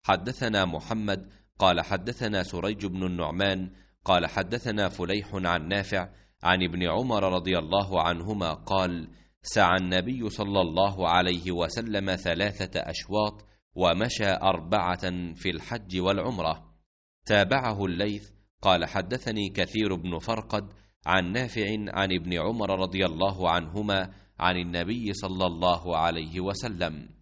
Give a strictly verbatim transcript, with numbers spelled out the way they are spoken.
حدثنا محمد قال حدثنا سريج بن النعمان قال حدثنا فليح عن نافع عن ابن عمر رضي الله عنهما قال: سعى النبي صلى الله عليه وسلم ثلاثة أشواط ومشى أربعة في الحج والعمرة. تابعه الليث قال حدثني كثير بن فرقد عن نافع عن ابن عمر رضي الله عنهما عن النبي صلى الله عليه وسلم